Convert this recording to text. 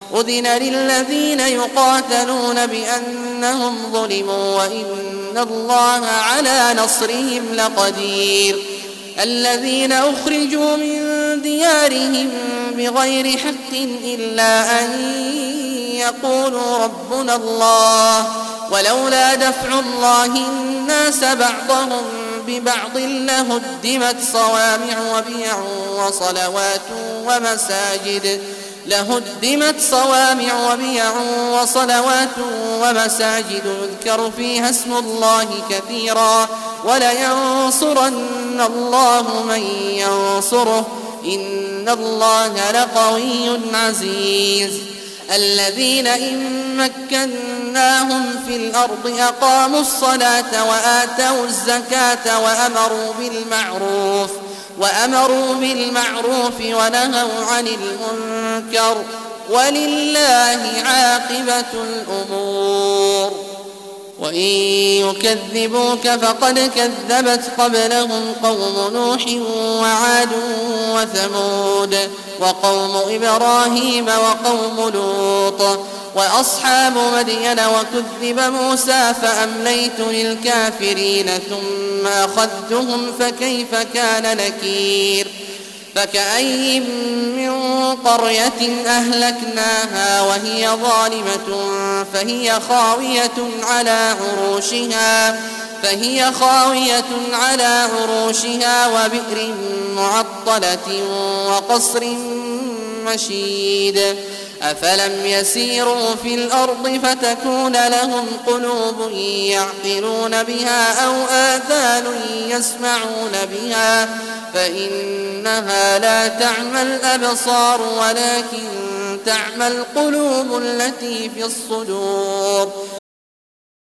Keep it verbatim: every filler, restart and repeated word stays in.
أذن للذين يقاتلون بأنهم ظلموا وإن الله على نصرهم لقدير الذين أخرجوا من ديارهم بغير حق إلا أن يقولوا ربنا الله ولولا دفع الله الناس بعضهم ببعض لهدمت صوامع وبيع وصلوات ومساجد لهدمت صوامع وبيع وصلوات ومساجد يذكر فيها اسم الله كثيرا ولينصرن الله من ينصره إن الله لقوي عزيز الذين إن مكناهم في الأرض أقاموا الصلاة وآتوا الزكاة وأمروا بالمعروف وأمروا بالمعروف ونهوا عن المنكر ولله عاقبة الأمور وإن يكذبوك فقد كذبت قبلهم قوم نوح وعاد وثمود وقوم إبراهيم وقوم لوط وأصحاب مدين وكذب موسى فأمليت للكافرين ثم أخذتهم فكيف كان نكير فكأي من قرية أهلكناها وهي ظالمة فهي خاوية على عروشها فهي خاوية على عروشها وبئر معطلة وقصر مشيد أفلم يسيروا في الأرض فتكون لهم قلوب يعقلون بها أو آذان يسمعون بها فإنها لا تعمى الأبصار ولكن تعمى القلوب التي في الصدور